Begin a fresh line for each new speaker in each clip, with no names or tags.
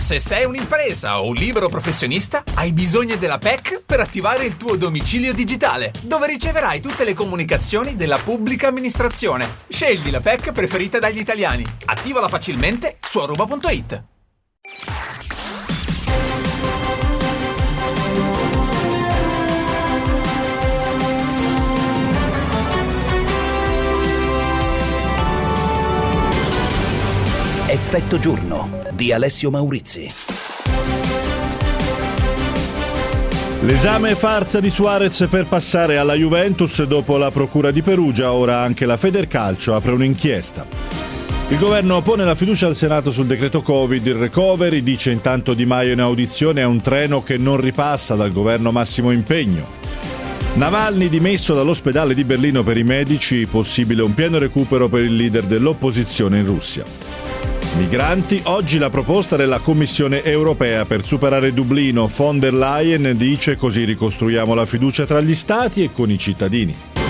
Se sei un'impresa o un libero professionista, hai bisogno della PEC per attivare il tuo domicilio digitale, dove riceverai tutte le comunicazioni della pubblica amministrazione. Scegli la PEC preferita dagli italiani. Attivala facilmente su aruba.it.
Effetto giorno di Alessio Maurizi.
L'esame farsa di Suarez per passare alla Juventus dopo la procura di Perugia, ora anche la Federcalcio apre un'inchiesta. Il governo pone la fiducia al Senato sul decreto Covid, il recovery, dice intanto Di Maio in audizione, è un treno che non ripassa, dal governo massimo impegno. Navalny dimesso dall'ospedale di Berlino per i medici, possibile un pieno recupero per il leader dell'opposizione in Russia. Migranti, oggi la proposta della Commissione europea per superare Dublino. Von der Leyen dice: così ricostruiamo la fiducia tra gli stati e con i cittadini.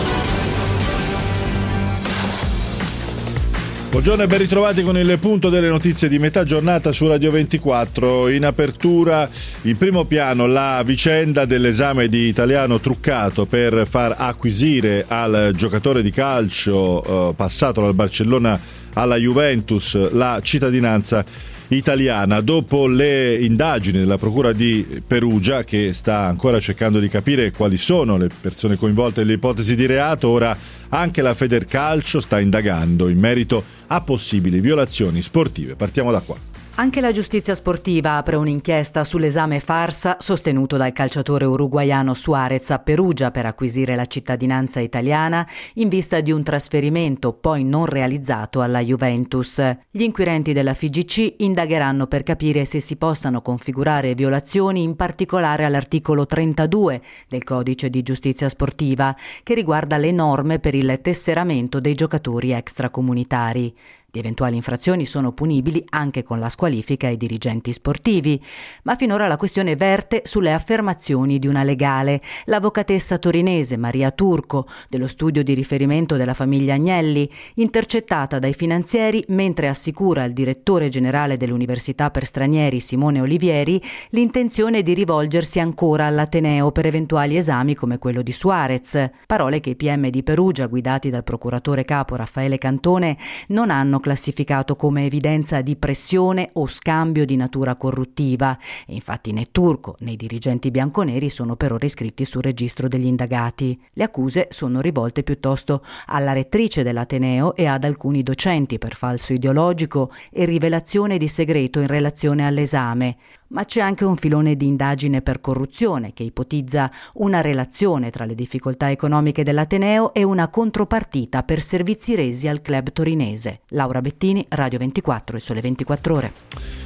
Buongiorno e ben ritrovati con il punto delle notizie di metà giornata su Radio 24. In apertura, in primo piano, la vicenda dell'esame di italiano truccato per far acquisire al giocatore di calcio passato dal Barcellona alla Juventus la cittadinanza italiana. Dopo le indagini della Procura di Perugia, che sta ancora cercando di capire quali sono le persone coinvolte nell'ipotesi di reato, ora anche la Federcalcio sta indagando in merito a possibili violazioni sportive. Partiamo da qua.
Anche la giustizia sportiva apre un'inchiesta sull'esame farsa sostenuto dal calciatore uruguaiano Suarez a Perugia per acquisire la cittadinanza italiana in vista di un trasferimento poi non realizzato alla Juventus. Gli inquirenti della FIGC indagheranno per capire se si possano configurare violazioni, in particolare all'articolo 32 del Codice di Giustizia Sportiva, che riguarda le norme per il tesseramento dei giocatori extracomunitari. Le eventuali infrazioni sono punibili anche con la squalifica ai dirigenti sportivi, ma finora la questione verte sulle affermazioni di una legale, l'avvocatessa torinese Maria Turco, dello studio di riferimento della famiglia Agnelli, intercettata dai finanzieri mentre assicura al direttore generale dell'Università per Stranieri Simone Olivieri l'intenzione di rivolgersi ancora all'Ateneo per eventuali esami come quello di Suarez. Parole che i PM di Perugia, guidati dal procuratore capo Raffaele Cantone, non hanno classificato come evidenza di pressione o scambio di natura corruttiva, e infatti né Turco né i dirigenti bianconeri sono per ora iscritti sul registro degli indagati. Le accuse sono rivolte piuttosto alla rettrice dell'Ateneo e ad alcuni docenti per falso ideologico e rivelazione di segreto in relazione all'esame. Ma c'è anche un filone di indagine per corruzione che ipotizza una relazione tra le difficoltà economiche dell'Ateneo e una contropartita per servizi resi al club torinese. Laura Bettini, Radio 24 e Sole 24 Ore.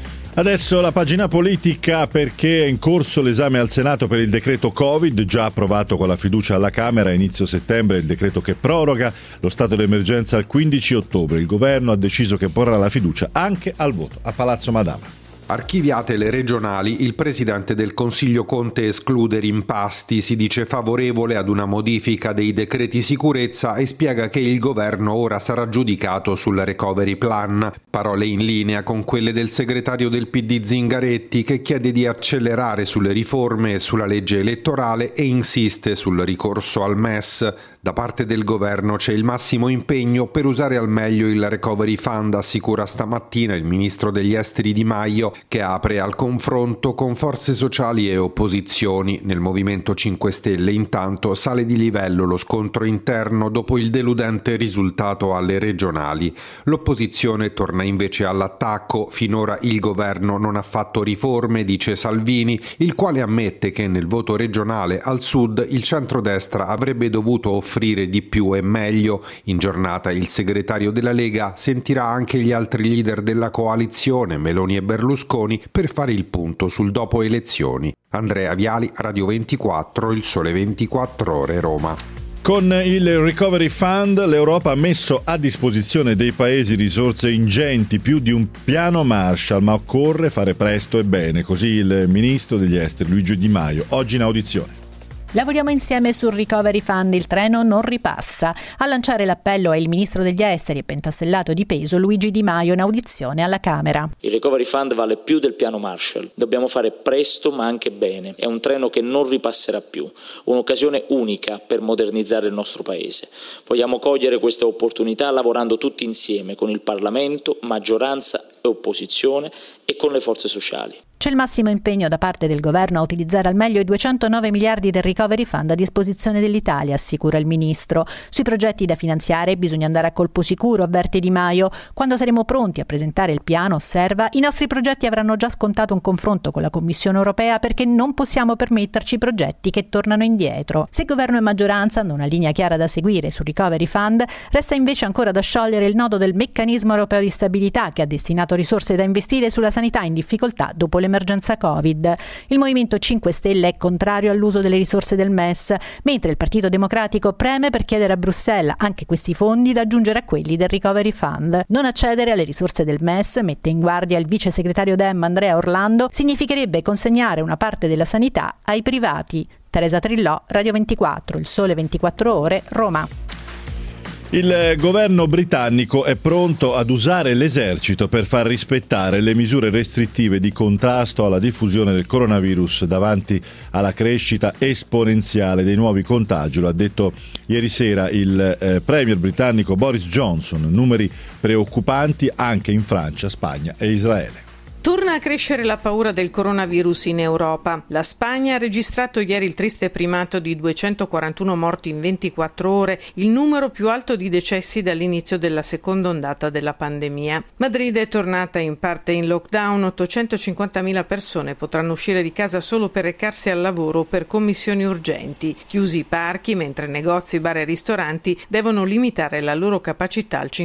Adesso la pagina politica, perché è in corso l'esame al Senato per il decreto Covid, già approvato con la fiducia alla Camera a inizio settembre, il decreto che proroga lo stato d'emergenza al 15 ottobre. Il governo ha deciso che porrà la fiducia anche al voto a Palazzo Madama.
Archiviate le regionali, il presidente del Consiglio Conte esclude rimpasti, si dice favorevole ad una modifica dei decreti sicurezza e spiega che il governo ora sarà giudicato sul recovery plan. Parole in linea con quelle del segretario del PD Zingaretti, che chiede di accelerare sulle riforme e sulla legge elettorale e insiste sul ricorso al MES. Da parte del governo c'è il massimo impegno per usare al meglio il recovery fund, assicura stamattina il ministro degli esteri Di Maio, che apre al confronto con forze sociali e opposizioni. Nel Movimento 5 Stelle intanto sale di livello lo scontro interno dopo il deludente risultato alle regionali. L'opposizione torna invece all'attacco. Finora il governo non ha fatto riforme, dice Salvini, il quale ammette che nel voto regionale al sud il centrodestra avrebbe dovuto offrire di più e meglio. In giornata il segretario della Lega sentirà anche gli altri leader della coalizione, Meloni e Berlusconi, per fare il punto sul dopo elezioni. Andrea Viali, Radio 24, Il Sole 24 Ore, Roma.
Con il Recovery Fund l'Europa ha messo a disposizione dei paesi risorse ingenti, più di un piano Marshall, ma occorre fare presto e bene, così il ministro degli esteri Luigi Di Maio oggi in audizione.
Lavoriamo insieme sul Recovery Fund, il treno non ripassa. A lanciare l'appello è il ministro degli esteri e pentastellato di peso Luigi Di Maio in audizione alla Camera.
Il Recovery Fund vale più del piano Marshall. Dobbiamo fare presto ma anche bene. È un treno che non ripasserà più. Un'occasione unica per modernizzare il nostro Paese. Vogliamo cogliere questa opportunità lavorando tutti insieme con il Parlamento, maggioranza e opposizione e con le forze sociali.
C'è il massimo impegno da parte del governo a utilizzare al meglio i 209 miliardi del Recovery Fund a disposizione dell'Italia, assicura il ministro. Sui progetti da finanziare bisogna andare a colpo sicuro, avverte Di Maio. Quando saremo pronti a presentare il piano, osserva, i nostri progetti avranno già scontato un confronto con la Commissione europea perché non possiamo permetterci progetti che tornano indietro. Se governo e maggioranza hanno una linea chiara da seguire sul Recovery Fund, resta invece ancora da sciogliere il nodo del meccanismo europeo di stabilità che ha destinato risorse da investire sulla sanità in difficoltà dopo l'emergenza Covid. Il Movimento 5 Stelle è contrario all'uso delle risorse del MES, mentre il Partito Democratico preme per chiedere a Bruxelles anche questi fondi da aggiungere a quelli del Recovery Fund. Non accedere alle risorse del MES, mette in guardia il vice segretario Dem Andrea Orlando, significherebbe consegnare una parte della sanità ai privati. Teresa Trillò, Radio 24, Il Sole 24 Ore, Roma.
Il governo britannico è pronto ad usare l'esercito per far rispettare le misure restrittive di contrasto alla diffusione del coronavirus davanti alla crescita esponenziale dei nuovi contagi. Lo ha detto ieri sera il premier britannico Boris Johnson. Numeri preoccupanti anche in Francia, Spagna e Israele.
Torna a crescere la paura del coronavirus in Europa. La Spagna ha registrato ieri il triste primato di 241 morti in 24 ore, il numero più alto di decessi dall'inizio della seconda ondata della pandemia. Madrid è tornata in parte in lockdown, 850.000 persone potranno uscire di casa solo per recarsi al lavoro o per commissioni urgenti. Chiusi i parchi, mentre negozi, bar e ristoranti devono limitare la loro capacità al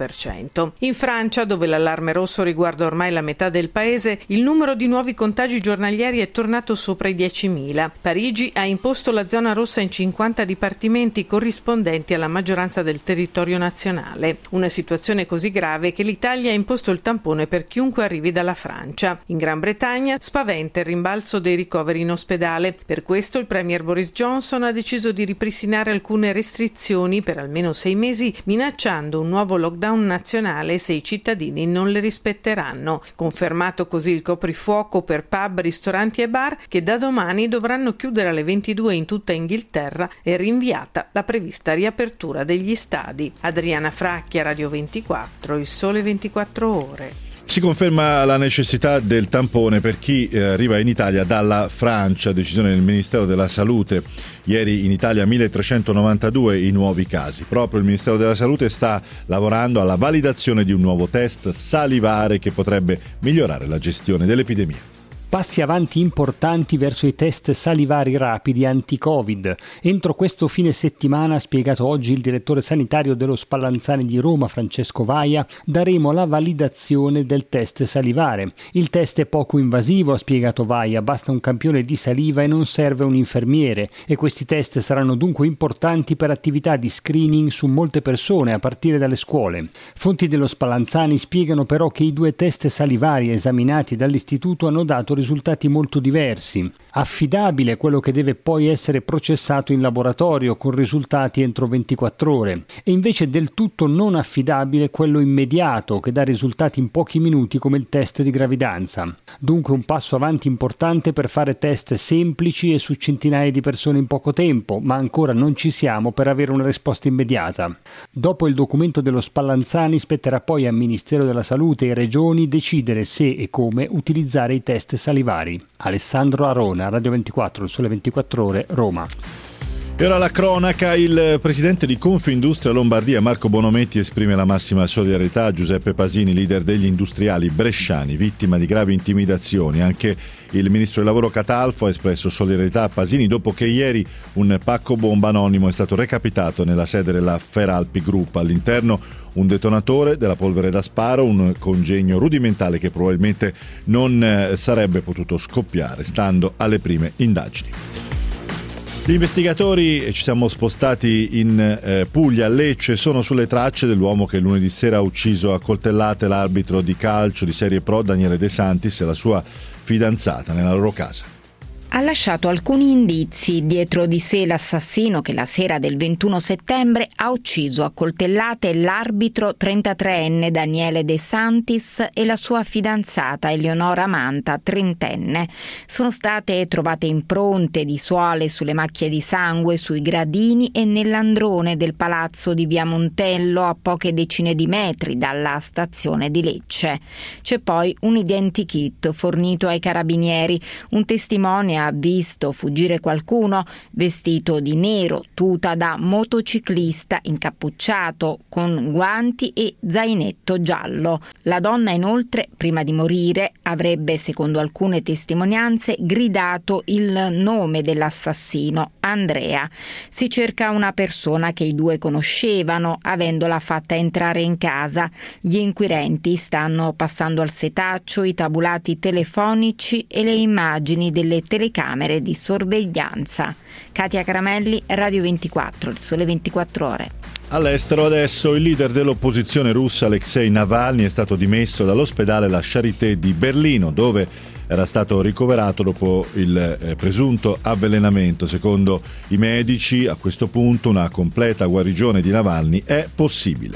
50%. In Francia, dove l'allarme rosso riguarda ormai la metà del paese, il numero di nuovi contagi giornalieri è tornato sopra i 10.000. Parigi ha imposto la zona rossa in 50 dipartimenti corrispondenti alla maggioranza del territorio nazionale. Una situazione così grave che l'Italia ha imposto il tampone per chiunque arrivi dalla Francia. In Gran Bretagna spaventa il rimbalzo dei ricoveri in ospedale. Per questo il premier Boris Johnson ha deciso di ripristinare alcune restrizioni per almeno 6 mesi, minacciando un nuovo lockdown nazionale se i cittadini non le rispetteranno. Confermato così il coprifuoco per pub, ristoranti e bar che da domani dovranno chiudere alle 22 in tutta Inghilterra e rinviata la prevista riapertura degli stadi. Adriana Fracchia, Radio 24, Il Sole 24 Ore.
Si conferma la necessità del tampone per chi arriva in Italia dalla Francia, decisione del Ministero della Salute. Ieri in Italia 1392 i nuovi casi. Proprio il Ministero della Salute sta lavorando alla validazione di un nuovo test salivare che potrebbe migliorare la gestione dell'epidemia.
Passi avanti importanti verso i test salivari rapidi anti-Covid. Entro questo fine settimana, ha spiegato oggi il direttore sanitario dello Spallanzani di Roma, Francesco Vaia, daremo la validazione del test salivare. Il test è poco invasivo, ha spiegato Vaia, basta un campione di saliva e non serve un infermiere, e questi test saranno dunque importanti per attività di screening su molte persone, a partire dalle scuole. Fonti dello Spallanzani spiegano però che i 2 test salivari esaminati dall'istituto hanno dato risultati molto diversi. Affidabile quello che deve poi essere processato in laboratorio con risultati entro 24 ore e invece del tutto non affidabile quello immediato che dà risultati in pochi minuti come il test di gravidanza. Dunque un passo avanti importante per fare test semplici e su centinaia di persone in poco tempo, ma ancora non ci siamo per avere una risposta immediata. Dopo il documento dello Spallanzani spetterà poi al Ministero della Salute e Regioni decidere se e come utilizzare i test salivari. Alessandro Arona, Radio 24, Il Sole 24 Ore, Roma.
E ora la cronaca. Il presidente di Confindustria Lombardia, Marco Bonometti, esprime la massima solidarietà a Giuseppe Pasini, leader degli industriali bresciani, vittima di gravi intimidazioni. Anche il ministro del lavoro Catalfo ha espresso solidarietà a Pasini dopo che ieri un pacco bomba anonimo è stato recapitato nella sede della Feralpi Group. All'interno un detonatore, della polvere da sparo, un congegno rudimentale che probabilmente non sarebbe potuto scoppiare, stando alle prime indagini. Gli investigatori, ci siamo spostati in Puglia, a Lecce, sono sulle tracce dell'uomo che lunedì sera ha ucciso a coltellate l'arbitro di calcio di Serie Pro Daniele De Santis e la sua fidanzata nella loro casa.
ha lasciato alcuni indizi dietro di sé l'assassino che la sera del 21 settembre ha ucciso a coltellate l'arbitro 33enne Daniele De Santis e la sua fidanzata Eleonora Manta, 30enne. Sono state trovate impronte di suole sulle macchie di sangue, sui gradini e nell'androne del palazzo di Via Montello, a poche decine di metri dalla stazione di Lecce. C'è poi un identikit fornito ai carabinieri. Un testimone ha visto fuggire qualcuno vestito di nero, tuta da motociclista, incappucciato, con guanti e zainetto giallo. La donna inoltre, prima di morire, avrebbe, secondo alcune testimonianze, gridato il nome dell'assassino, Andrea. Si cerca una persona che i due conoscevano, avendola fatta entrare in casa. Gli inquirenti stanno passando al setaccio i tabulati telefonici e le immagini delle telecamere di sorveglianza. Katia Caramelli, Radio 24, Il Sole 24 Ore.
All'estero adesso il leader dell'opposizione russa Alexei Navalny è stato dimesso dall'ospedale La Charité di Berlino, dove era stato ricoverato dopo il presunto avvelenamento. Secondo i medici, a questo punto una completa guarigione di Navalny è possibile.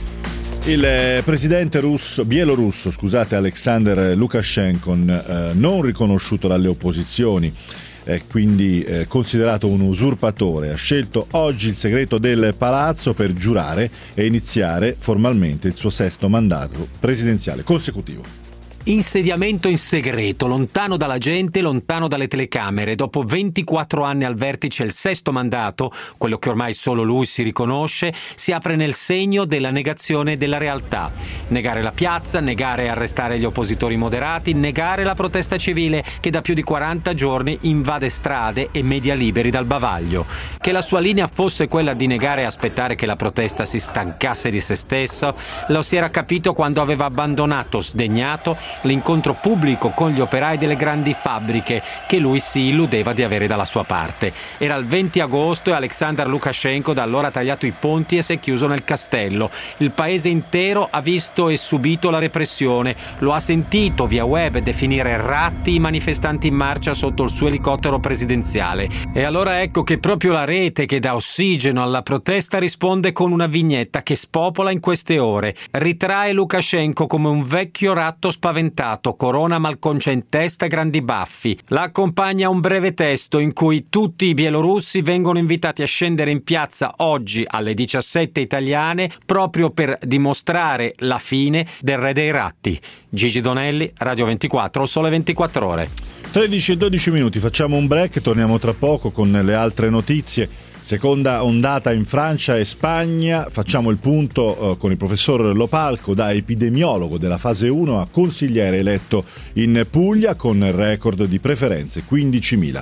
Il presidente bielorusso, Alexander Lukashenko, non riconosciuto dalle opposizioni, è quindi considerato un usurpatore, ha scelto oggi il segreto del palazzo per giurare e iniziare formalmente il suo 6º mandato presidenziale consecutivo.
Insediamento in segreto, lontano dalla gente, lontano dalle telecamere. Dopo 24 anni al vertice, il 6º mandato, quello che ormai solo lui si riconosce, si apre nel segno della negazione della realtà. Negare la piazza, negare e arrestare gli oppositori moderati, negare la protesta civile che da più di 40 giorni invade strade e media liberi dal bavaglio. Che la sua linea fosse quella di negare e aspettare che la protesta si stancasse di se stesso, lo si era capito quando aveva abbandonato, sdegnato, l'incontro pubblico con gli operai delle grandi fabbriche che lui si illudeva di avere dalla sua parte. Era il 20 agosto e Alexander Lukashenko da allora ha tagliato i ponti e si è chiuso nel castello. Il paese intero ha visto e subito la repressione, lo ha sentito via web definire ratti i manifestanti in marcia sotto il suo elicottero presidenziale. E allora ecco che proprio la rete che dà ossigeno alla protesta risponde con una vignetta che spopola in queste ore. Ritrae Lukashenko come un vecchio ratto spaventato, corona malconcia in testa, grandi baffi. La accompagna un breve testo in cui tutti i bielorussi vengono invitati a scendere in piazza oggi alle 17 italiane proprio per dimostrare la fine del re dei ratti. Gigi Donelli, Radio 24, Sole 24 Ore.
13 e 12 minuti, facciamo un break, torniamo tra poco con le altre notizie. Seconda ondata in Francia e Spagna, facciamo il punto con il professor Lopalco, da epidemiologo della fase 1 a consigliere eletto in Puglia con record di preferenze 15.000.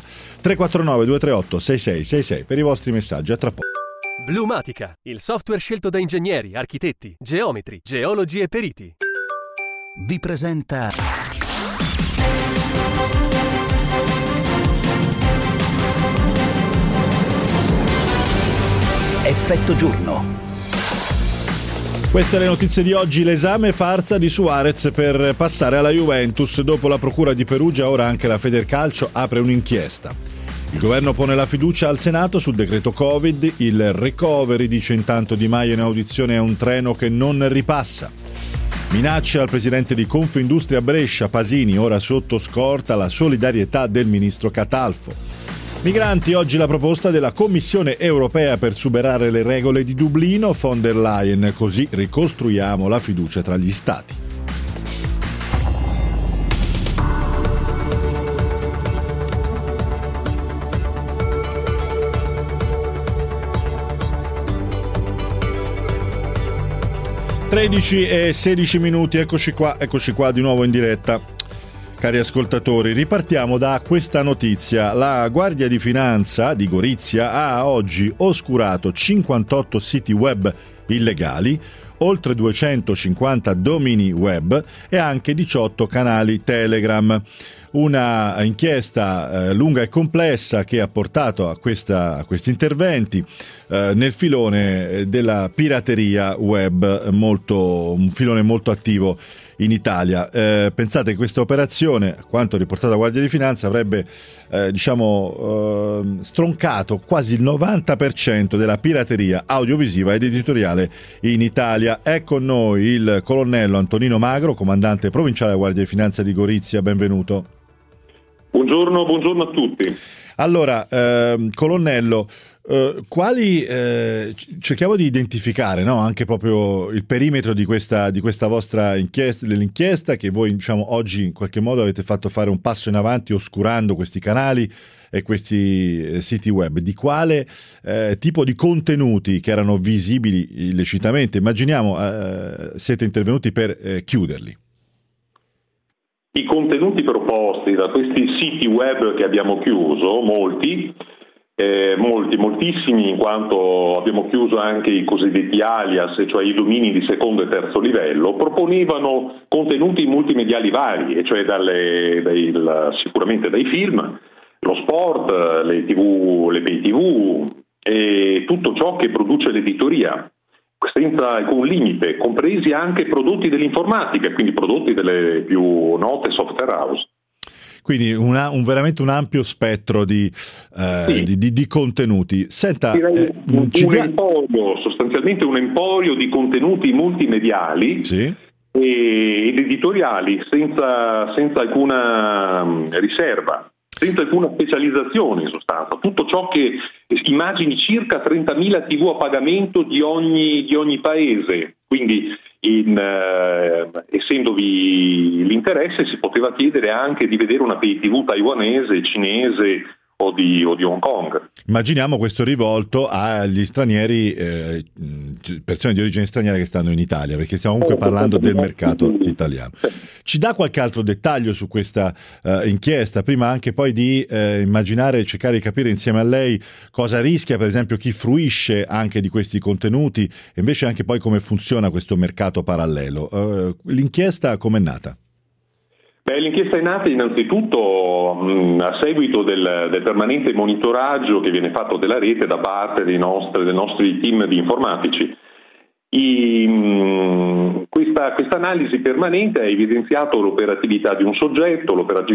349 238 6666 per i vostri messaggi, a tra poco.
Blumatica, il software scelto da ingegneri, architetti, geometri, geologi e periti.
Vi presenta Effetto giorno.
Queste le notizie di oggi. L'esame farsa di Suarez per passare alla Juventus. Dopo la procura di Perugia, ora anche la Federcalcio apre un'inchiesta. Il governo pone la fiducia al Senato sul decreto Covid. Il recovery, dice intanto Di Maio in audizione, è un treno che non ripassa. Minacce al presidente di Confindustria Brescia, Pasini, ora sotto scorta la solidarietà del ministro Catalfo. Migranti, oggi la proposta della Commissione europea per superare le regole di Dublino, von der Leyen, così ricostruiamo la fiducia tra gli stati. e 16 minuti, eccoci qua di nuovo in diretta. Cari ascoltatori, ripartiamo da questa notizia. La Guardia di Finanza di Gorizia ha oggi oscurato 58 siti web illegali, oltre 250 domini web e anche 18 canali Telegram. Una inchiesta lunga e complessa che ha portato a questi interventi nel filone della pirateria web, un filone molto attivo in Italia. Pensate che questa operazione, a quanto riportato da Guardia di Finanza, avrebbe stroncato quasi il 90% della pirateria audiovisiva ed editoriale in Italia. È con noi il colonnello Antonino Magro, comandante provinciale della Guardia di Finanza di Gorizia. Benvenuto.
Buongiorno a tutti.
Allora, colonnello, cerchiamo di identificare, no, anche proprio il perimetro di questa vostra inchiesta, dell'inchiesta che voi, diciamo, oggi in qualche modo avete fatto fare un passo in avanti oscurando questi canali e questi siti web. Di quale tipo di contenuti che erano visibili illecitamente? Immaginiamo siete intervenuti per chiuderli.
I contenuti proposti da questi siti web che abbiamo chiuso, moltissimi, in quanto abbiamo chiuso anche i cosiddetti alias, cioè i domini di secondo e terzo livello, proponevano contenuti multimediali vari, e cioè sicuramente dai film, lo sport, le pay TV e tutto ciò che produce l'editoria, senza alcun limite, compresi anche prodotti dell'informatica, quindi prodotti delle più note software house.
Quindi veramente un ampio spettro di contenuti. Senta,
sostanzialmente un emporio di contenuti multimediali, sì, ed editoriali senza alcuna riserva, senza alcuna specializzazione in sostanza. Tutto ciò che immagini circa 30.000 TV a pagamento di ogni paese, quindi essendovi l'interesse si poteva chiedere anche di vedere una pay TV taiwanese, cinese o di Hong Kong.
Immaginiamo questo rivolto agli stranieri, persone di origine straniera che stanno in Italia, perché stiamo comunque parlando del mercato italiano. Ci dà qualche altro dettaglio su questa inchiesta, prima anche poi di immaginare e cercare di capire insieme a lei cosa rischia, per esempio, chi fruisce anche di questi contenuti, e invece anche poi come funziona questo mercato parallelo. L'inchiesta com'è nata?
L'inchiesta è nata innanzitutto a seguito del permanente monitoraggio che viene fatto della rete da parte dei nostri team di informatici. Questa analisi permanente ha evidenziato l'operatività di un soggetto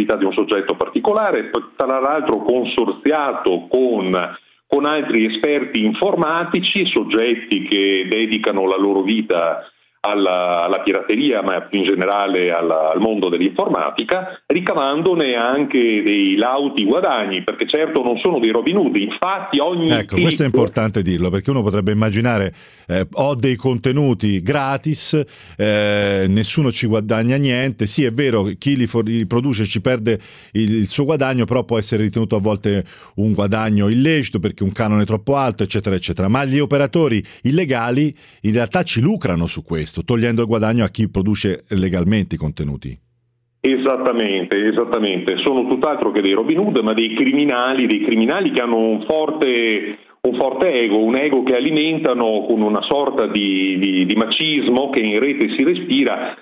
particolare, tra l'altro consorziato con altri esperti informatici, soggetti che dedicano la loro vita alla pirateria, ma più in generale al mondo dell'informatica, ricavandone anche dei lauti guadagni, perché certo non sono dei Robin Hood. Infatti
questo è importante dirlo, perché uno potrebbe immaginare ho dei contenuti gratis, nessuno ci guadagna niente. Sì, è vero, chi li produce ci perde il suo guadagno, però può essere ritenuto a volte un guadagno illecito perché un canone è troppo alto, eccetera eccetera. Ma gli operatori illegali in realtà ci lucrano su questo, togliendo il guadagno a chi produce legalmente i contenuti.
Esattamente, sono tutt'altro che dei Robin Hood, ma dei criminali che hanno un forte ego, un ego che alimentano con una sorta di macismo che in rete si respira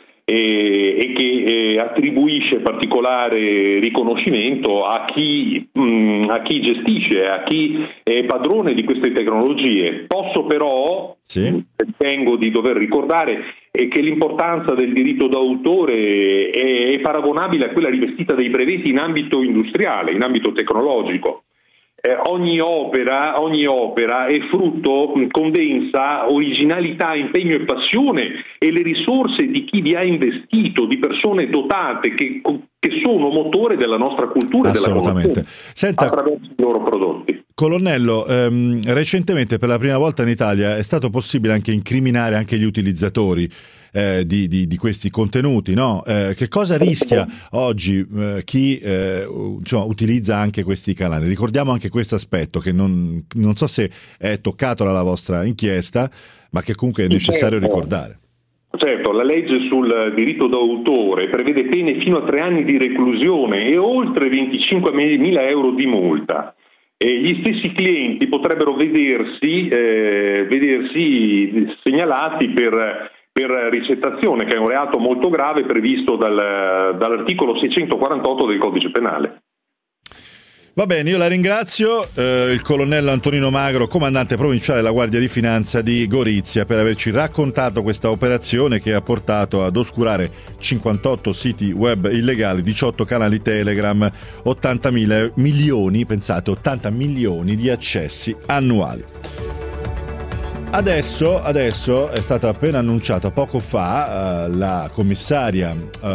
e che attribuisce particolare riconoscimento a chi gestisce, a chi è padrone di queste tecnologie. Posso però, ritengo di dover ricordare, che l'importanza del diritto d'autore è paragonabile a quella rivestita dai brevetti in ambito industriale, in ambito tecnologico. Ogni opera è frutto, condensa originalità, impegno e passione e le risorse di chi vi ha investito, di persone dotate che sono motore della nostra cultura e della conoscenza attraverso i loro prodotti.
Colonnello, recentemente per la prima volta in Italia è stato possibile anche incriminare anche gli utilizzatori di questi contenuti, no? Che cosa rischia oggi chi utilizza anche questi canali? Ricordiamo anche questo aspetto che non so se è toccato dalla vostra inchiesta, ma che comunque è necessario ricordare.
Certo, la legge sul diritto d'autore prevede pene fino a 3 anni di reclusione e oltre 25.000 euro di multa. E gli stessi clienti potrebbero vedersi segnalati per ricettazione, che è un reato molto grave previsto dall'articolo 648 del Codice Penale.
Va bene, io la ringrazio, il colonnello Antonino Magro, comandante provinciale della Guardia di Finanza di Gorizia, per averci raccontato questa operazione che ha portato ad oscurare 58 siti web illegali, 18 canali Telegram, 80 milioni di accessi annuali. Adesso è stata appena annunciata poco fa la commissaria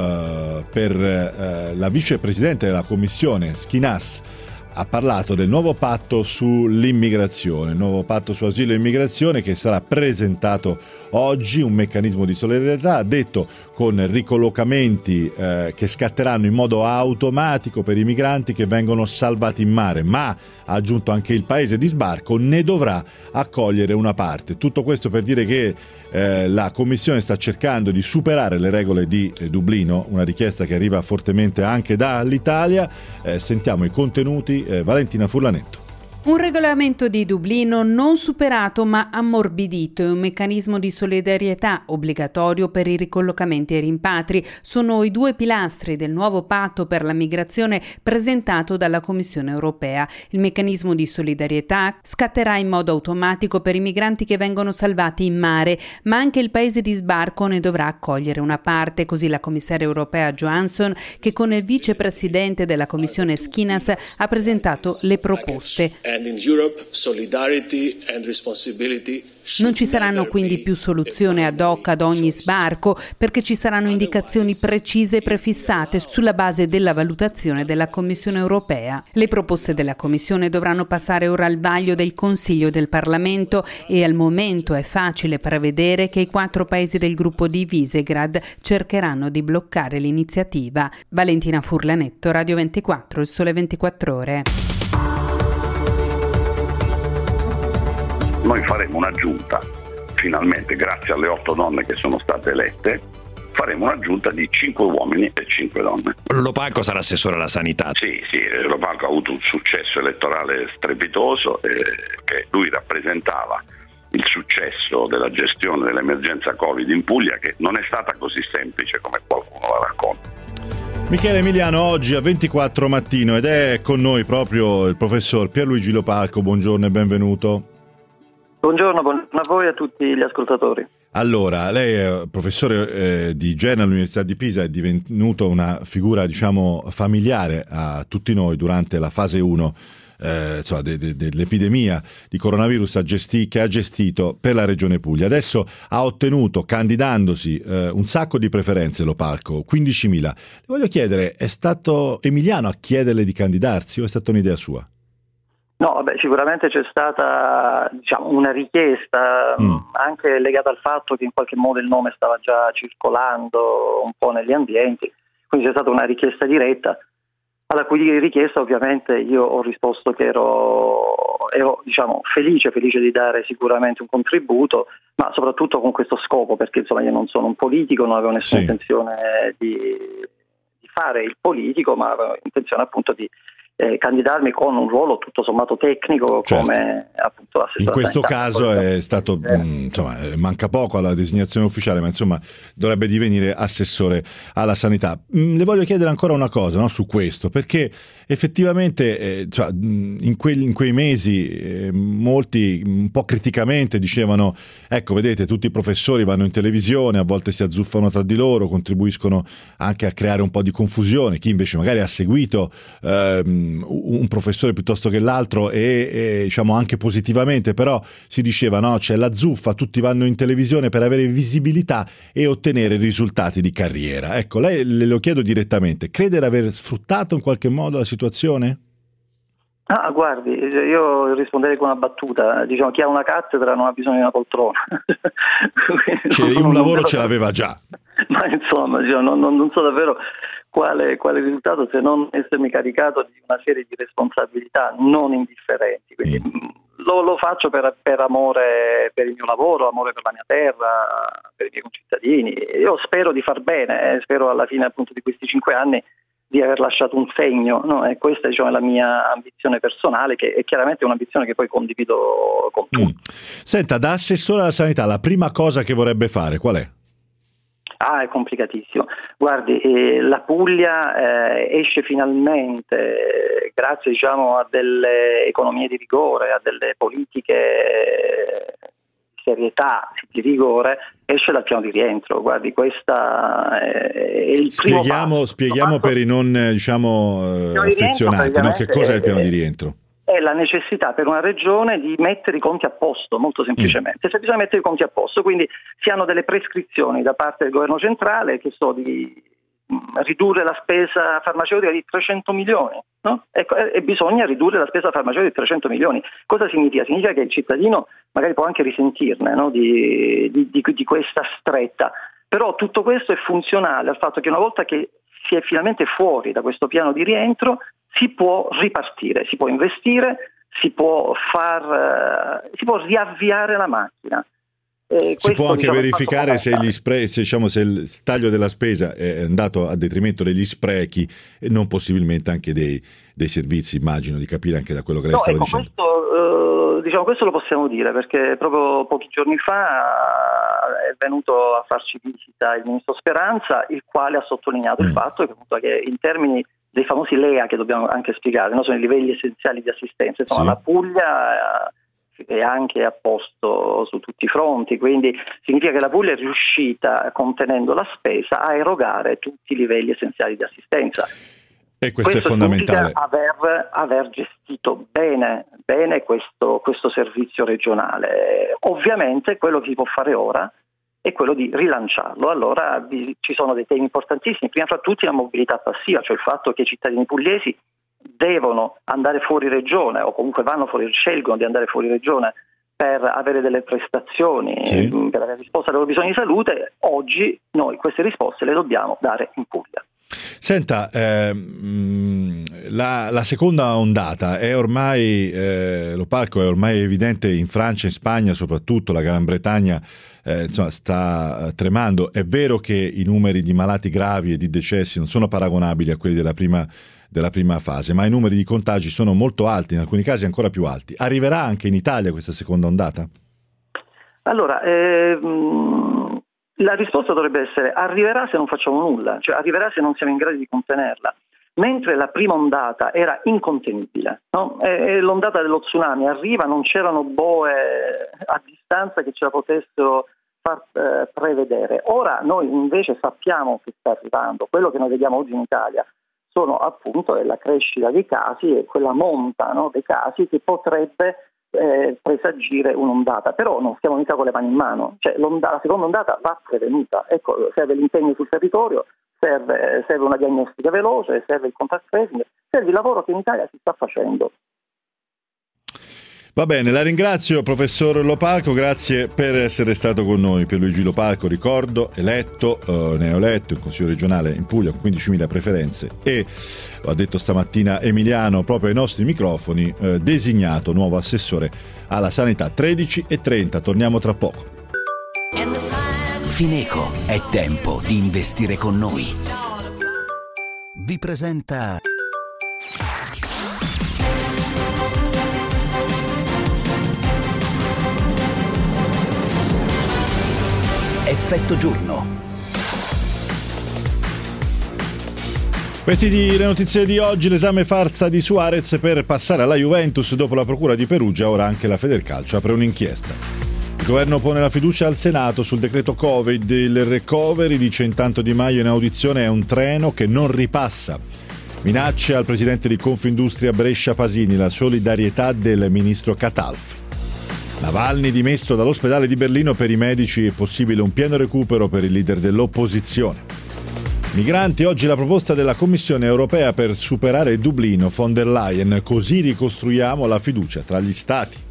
per la vicepresidente della commissione Schinas ha parlato del nuovo patto sull'immigrazione, il nuovo patto su asilo e immigrazione che sarà presentato oggi, un meccanismo di solidarietà, ha detto con ricollocamenti che scatteranno in modo automatico per i migranti che vengono salvati in mare, ma ha aggiunto anche il paese di sbarco ne dovrà accogliere una parte. Tutto questo per dire che la Commissione sta cercando di superare le regole di Dublino, una richiesta che arriva fortemente anche dall'Italia. Sentiamo i contenuti, Valentina Furlanetto.
Un regolamento di Dublino non superato ma ammorbidito e un meccanismo di solidarietà obbligatorio per i ricollocamenti e rimpatri sono i due pilastri del nuovo patto per la migrazione presentato dalla Commissione europea. Il meccanismo di solidarietà scatterà in modo automatico per i migranti che vengono salvati in mare, ma anche il paese di sbarco ne dovrà accogliere una parte, così la commissaria europea Johansson, che con il vicepresidente della Commissione Schinas ha presentato le proposte. Non ci saranno quindi più soluzioni ad hoc ad ogni sbarco, perché ci saranno indicazioni precise e prefissate sulla base della valutazione della Commissione europea. Le proposte della Commissione dovranno passare ora al vaglio del Consiglio e del Parlamento e al momento è facile prevedere che i 4 paesi del gruppo di Visegrad cercheranno di bloccare l'iniziativa. Valentina Furlanetto, Radio 24, Il Sole 24 Ore.
Noi faremo una giunta, finalmente grazie alle 8 donne che sono state elette, faremo una giunta di 5 uomini e 5 donne.
Lopalco sarà assessore alla sanità.
Sì, Lopalco ha avuto un successo elettorale strepitoso, che lui rappresentava il successo della gestione dell'emergenza Covid in Puglia, che non è stata così semplice come qualcuno la racconta.
Michele Emiliano oggi a 24 mattino ed è con noi proprio il professor Pierluigi Lopalco. Buongiorno e benvenuto.
Buongiorno a voi e a tutti gli ascoltatori.
Allora, lei è professore di igiene all'Università di Pisa, è divenuto una figura, diciamo, familiare a tutti noi durante la fase 1 dell'epidemia di coronavirus che ha gestito per la Regione Puglia. Adesso ha ottenuto, candidandosi, un sacco di preferenze, Lopalco, 15.000. Le voglio chiedere, è stato Emiliano a chiederle di candidarsi o è stata un'idea sua?
No, sicuramente c'è stata una richiesta anche legata al fatto che in qualche modo il nome stava già circolando un po' negli ambienti, quindi c'è stata una richiesta diretta, alla cui richiesta ovviamente io ho risposto che ero felice di dare sicuramente un contributo, ma soprattutto con questo scopo, perché io non sono un politico, non avevo nessuna intenzione di fare il politico, ma avevo intenzione appunto di candidarmi con un ruolo tutto sommato tecnico, come appunto l'assessore.
In questo
sanità.
caso è stato manca poco alla designazione ufficiale, ma insomma dovrebbe divenire assessore alla sanità. Le voglio chiedere ancora una cosa, no, su questo, perché effettivamente in quei mesi molti un po' criticamente dicevano: ecco, vedete, tutti i professori vanno in televisione, a volte si azzuffano tra di loro, contribuiscono anche a creare un po' di confusione. Chi invece magari ha seguito un professore piuttosto che l'altro e anche positivamente, però si diceva: no, c'è la zuffa, tutti vanno in televisione per avere visibilità e ottenere risultati di carriera. Ecco, lei, le lo chiedo direttamente, crede di aver sfruttato in qualche modo la situazione?
Guardi, io risponderei con una battuta, chi ha una cattedra non ha bisogno di una poltrona.
Un lavoro ce l'aveva già.
Ma insomma, non so davvero quale risultato, se non essermi caricato di una serie di responsabilità non indifferenti. Quindi lo faccio per amore per il mio lavoro, amore per la mia terra, per i miei concittadini. Io spero di far bene, spero alla fine appunto di questi 5 anni di aver lasciato un segno, no? E questa è la mia ambizione personale, che è chiaramente un'ambizione che poi condivido con tutti.
Senta, da assessore alla sanità, la prima cosa che vorrebbe fare qual è?
È complicatissimo. Guardi, la Puglia esce finalmente, grazie a delle economie di rigore, a delle politiche di serietà, di rigore, esce dal piano di rientro. Guardi, questa è il primo passo.
Spieghiamo per i non affezionati, no? Che cos'è il piano di rientro?
È la necessità per una regione di mettere i conti a posto, molto semplicemente. Se bisogna mettere i conti a posto, quindi si hanno delle prescrizioni da parte del governo centrale, che di ridurre la spesa farmaceutica di 300 milioni, no? E bisogna ridurre la spesa farmaceutica di 300 milioni. Cosa significa? Significa che il cittadino magari può anche risentirne, no? di questa stretta, però tutto questo è funzionale al fatto che una volta che si è finalmente fuori da questo piano di rientro si può ripartire, si può investire, si può riavviare la macchina.
Si può anche verificare se il taglio della spesa è andato a detrimento degli sprechi e non possibilmente anche dei servizi, immagino di capire anche da quello che lei stava dicendo.
Questo lo possiamo dire perché proprio pochi giorni fa è venuto a farci visita il ministro Speranza, il quale ha sottolineato il fatto che in termini dei famosi LEA, che dobbiamo anche spiegare, no? Sono i livelli essenziali di assistenza, insomma, la Puglia è anche a posto su tutti i fronti, quindi significa che la Puglia è riuscita, contenendo la spesa, a erogare tutti i livelli essenziali di assistenza.
E questo è fondamentale.
Aver gestito bene questo servizio regionale. Ovviamente quello che si può fare ora è quello di rilanciarlo. Allora ci sono dei temi importantissimi, prima fra tutti la mobilità passiva, cioè il fatto che i cittadini pugliesi devono andare fuori regione o comunque scelgono di andare fuori regione per avere delle prestazioni, per avere risposta ai loro bisogni di salute. Oggi noi queste risposte le dobbiamo dare in Puglia.
Senta, la seconda ondata è ormai, lo palco è ormai evidente in Francia, in Spagna, soprattutto la Gran Bretagna sta tremando. È vero che i numeri di malati gravi e di decessi non sono paragonabili a quelli della prima fase, ma i numeri di contagi sono molto alti, in alcuni casi ancora più alti. Arriverà anche in Italia questa seconda ondata?
Allora, la risposta dovrebbe essere: arriverà se non facciamo nulla, cioè arriverà se non siamo in grado di contenerla. Mentre la prima ondata era incontenibile, no? L'ondata dello tsunami arriva, non c'erano boe a distanza che ce la potessero far prevedere. Ora noi invece sappiamo che sta arrivando. Quello che noi vediamo oggi in Italia sono appunto la crescita dei casi e quella monta, no, dei casi che potrebbe presagire un'ondata, però non stiamo mica con le mani in mano, cioè la seconda ondata va prevenuta. Ecco, serve l'impegno sul territorio, serve una diagnostica veloce, serve il contact tracing, serve il lavoro che in Italia si sta facendo.
Va bene, la ringrazio professor Lopalco, grazie per essere stato con noi. Pierluigi Lopalco, ricordo, neoeletto in Consiglio regionale in Puglia con 15.000 preferenze e, lo ha detto stamattina Emiliano proprio ai nostri microfoni, designato nuovo assessore alla sanità. 13:30, torniamo tra poco.
Fineco, è tempo di investire con noi. Vi presenta Effetto giorno.
Queste le notizie di oggi: l'esame farsa di Suarez per passare alla Juventus dopo la procura di Perugia, ora anche la Federcalcio apre un'inchiesta. Il governo pone la fiducia al Senato sul decreto Covid, il recovery, dice intanto Di Maio in audizione, è un treno che non ripassa. Minacce al presidente di Confindustria Brescia Pasini, la solidarietà del ministro Catalfo. Navalny dimesso dall'ospedale di Berlino, per i medici è possibile un pieno recupero per il leader dell'opposizione. Migranti, oggi la proposta della Commissione europea per superare Dublino, von der Leyen, così ricostruiamo la fiducia tra gli stati.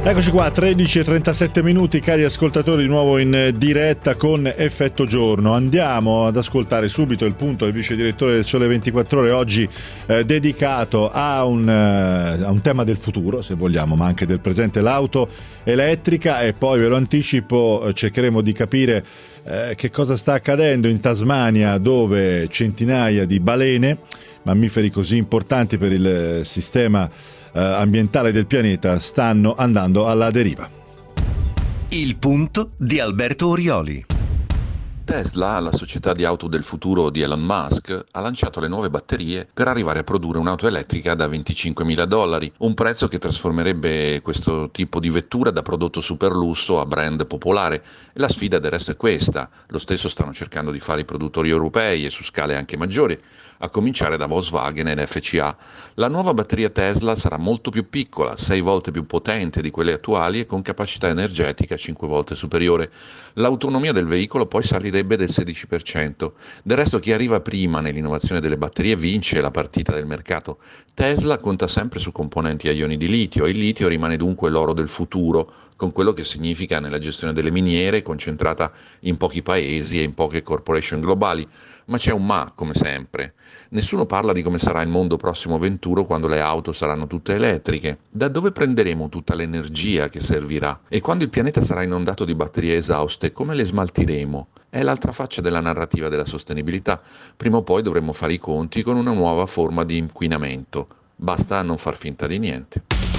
Eccoci qua, 13:37 cari ascoltatori, di nuovo in diretta con Effetto Giorno. Andiamo ad ascoltare subito il punto del vice direttore del Sole 24 Ore, oggi dedicato a un tema del futuro, se vogliamo, ma anche del presente, l'auto elettrica, e poi ve lo anticipo, cercheremo di capire che cosa sta accadendo in Tasmania, dove centinaia di balene, mammiferi così importanti per il sistema ambientale del pianeta, stanno andando alla deriva.
Il punto di Alberto Orioli.
Tesla, la società di auto del futuro di Elon Musk, ha lanciato le nuove batterie per arrivare a produrre un'auto elettrica da $25.000, un prezzo che trasformerebbe questo tipo di vettura da prodotto super lusso a brand popolare. E la sfida del resto è questa: lo stesso stanno cercando di fare i produttori europei e su scale anche maggiori, a cominciare da Volkswagen e FCA. La nuova batteria Tesla sarà molto più piccola, 6 volte più potente di quelle attuali e con capacità energetica 5 volte superiore. L'autonomia del veicolo poi salirebbe del 16%. Del resto, chi arriva prima nell'innovazione delle batterie vince la partita del mercato. Tesla conta sempre su componenti a ioni di litio, e il litio rimane dunque l'oro del futuro, con quello che significa nella gestione delle miniere, concentrata in pochi paesi e in poche corporation globali. Ma c'è un ma, come sempre. Nessuno parla di come sarà il mondo prossimo venturo, quando le auto saranno tutte elettriche. Da dove prenderemo tutta l'energia che servirà? E quando il pianeta sarà inondato di batterie esauste, come le smaltiremo? È l'altra faccia della narrativa della sostenibilità. Prima o poi dovremo fare i conti con una nuova forma di inquinamento. Basta non far finta di niente.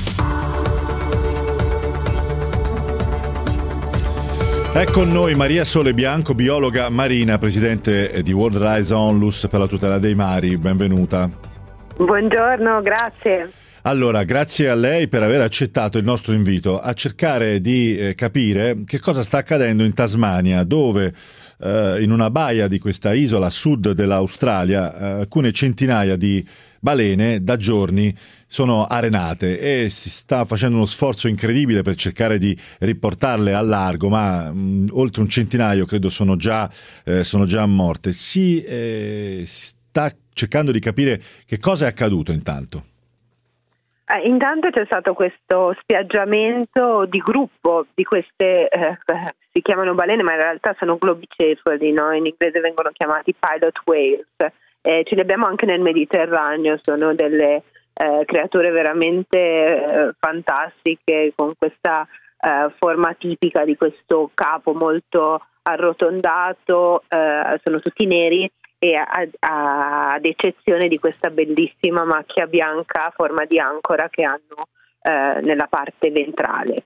È con noi Maria Sole Bianco, biologa marina, presidente di World Rise Onlus per la tutela dei mari. Benvenuta.
Buongiorno, grazie.
Allora, grazie a lei per aver accettato il nostro invito a cercare di capire che cosa sta accadendo in Tasmania, dove in una baia di questa isola a sud dell'Australia alcune centinaia di balene da giorni sono arenate, e si sta facendo uno sforzo incredibile per cercare di riportarle al largo, ma oltre un centinaio credo sono già morte. Si sta cercando di capire che cosa è accaduto intanto.
Intanto c'è stato questo spiaggiamento di gruppo di queste, si chiamano balene, ma in realtà sono globicefali, no? In inglese vengono chiamati pilot whales. Ce li abbiamo anche nel Mediterraneo, sono delle creature veramente fantastiche, con questa forma tipica di questo capo molto arrotondato, sono tutti neri, e ad eccezione di questa bellissima macchia bianca a forma di ancora che hanno nella parte ventrale.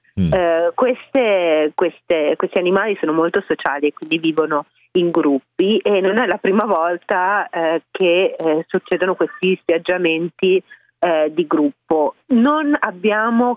Questi animali sono molto sociali e quindi vivono in gruppi, e non è la prima volta che succedono questi spiaggiamenti di gruppo. Non abbiamo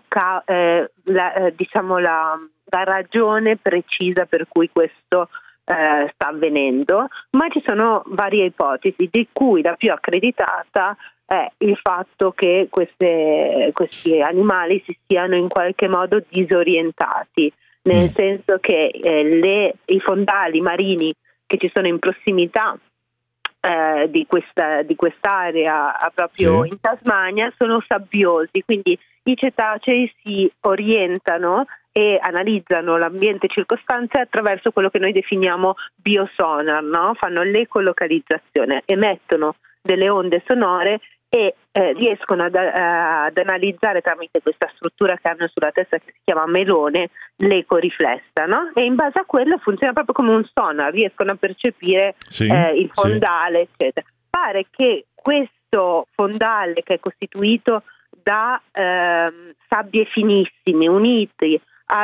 la ragione precisa per cui questo sta avvenendo, ma ci sono varie ipotesi, di cui la più accreditata è il fatto che questi animali si siano in qualche modo disorientati, nel senso che i fondali marini che ci sono in prossimità di quest'area proprio in Tasmania sono sabbiosi, quindi i cetacei si orientano e analizzano l'ambiente circostante attraverso quello che noi definiamo biosonar, no? Fanno l'ecolocalizzazione, emettono delle onde sonore e riescono ad analizzare tramite questa struttura che hanno sulla testa, che si chiama melone, l'ecoriflessa, no? E in base a quello funziona proprio come un sonar, riescono a percepire il fondale, eccetera. Pare che questo fondale, che è costituito da sabbie finissime unito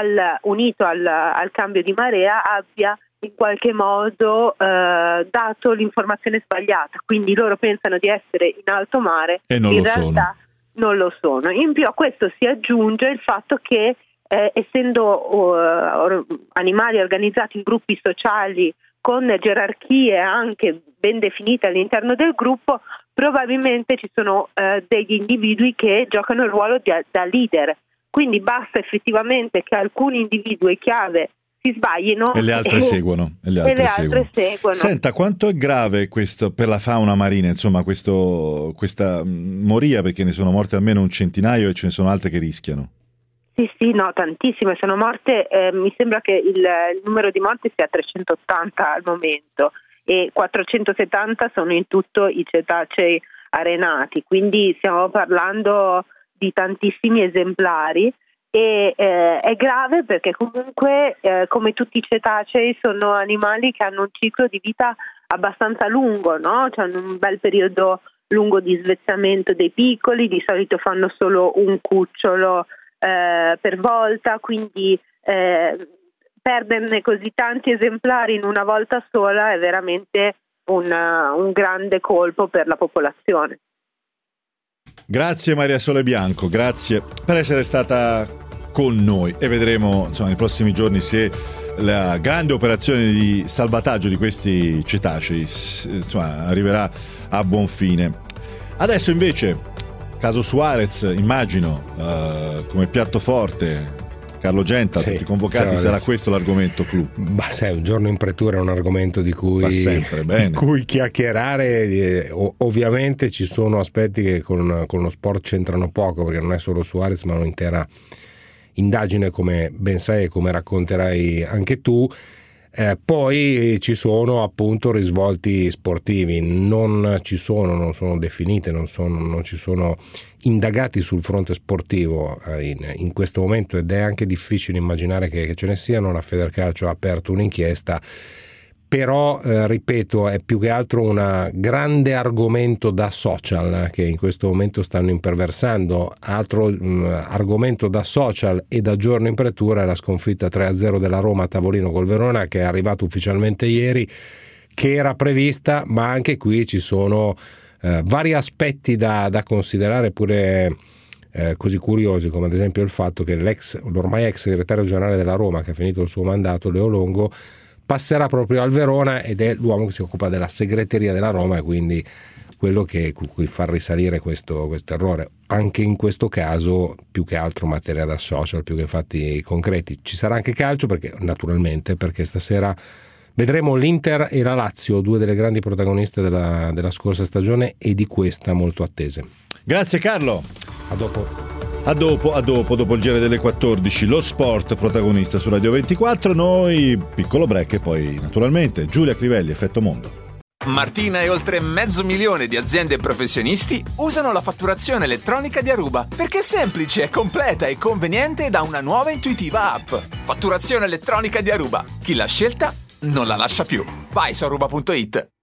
al cambio di marea, abbia in qualche modo dato l'informazione sbagliata, quindi loro pensano di essere in alto mare e in realtà non lo sono. In più a questo si aggiunge il fatto che essendo animali organizzati in gruppi sociali con gerarchie anche ben definite all'interno del gruppo, probabilmente ci sono degli individui che giocano il ruolo da leader, quindi basta effettivamente che alcuni individui chiave si sbaglino
e le altre seguono. Senta, quanto è grave questo per la fauna marina, insomma, questa moria, perché ne sono morte almeno un centinaio e ce ne sono altre che rischiano?
Sì, no, tantissime sono morte, mi sembra che il numero di morti sia 380 al momento e 470 sono in tutto i cetacei arenati, quindi stiamo parlando di tantissimi esemplari e è grave perché comunque come tutti i cetacei sono animali che hanno un ciclo di vita abbastanza lungo, no? Cioè un bel periodo lungo di svezzamento dei piccoli, di solito fanno solo un cucciolo per volta, quindi perderne così tanti esemplari in una volta sola è veramente un grande colpo per la popolazione.
Grazie Maria Sole Bianco, grazie per essere stata con noi e vedremo nei prossimi giorni se la grande operazione di salvataggio di questi cetacei arriverà a buon fine. Adesso invece caso Suarez, immagino, come piatto forte. Carlo Genta, tutti convocati, sarà questo l'argomento clou.
Ma sai, un giorno in pretura è un argomento di cui chiacchierare. Ovviamente ci sono aspetti che con lo sport c'entrano poco, perché non è solo Suarez ma un'intera indagine, come ben sai e come racconterai anche tu. Poi ci sono appunto risvolti sportivi, non sono definite, non ci sono indagati sul fronte sportivo in questo momento, ed è anche difficile immaginare che ce ne siano. La Federcalcio ha aperto un'inchiesta, però ripeto, è più che altro un grande argomento da social che in questo momento stanno imperversando. Altro argomento da social e da giorno in pretura è la sconfitta 3-0 della Roma a tavolino col Verona, che è arrivato ufficialmente ieri, che era prevista, ma anche qui ci sono vari aspetti da considerare pure così curiosi, come ad esempio il fatto che l'ormai ex segretario generale della Roma, che ha finito il suo mandato, Leo Longo, passerà proprio al Verona ed è l'uomo che si occupa della segreteria della Roma, e quindi quello cui fa risalire questo errore. Anche in questo caso più che altro materia da social, più che fatti concreti. Ci sarà anche calcio, perché stasera vedremo l'Inter e la Lazio, due delle grandi protagoniste della scorsa stagione e di questa molto attese.
Grazie Carlo.
A dopo.
Dopo il giro delle 14, lo sport protagonista su Radio 24, noi piccolo break e poi naturalmente Giulia Crivelli, Effetto Mondo.
Martina e oltre 500.000 di aziende e professionisti usano la fatturazione elettronica di Aruba perché è semplice, completa e conveniente da una nuova intuitiva app. Fatturazione elettronica di Aruba. Chi l'ha scelta non la lascia più. Vai su aruba.it.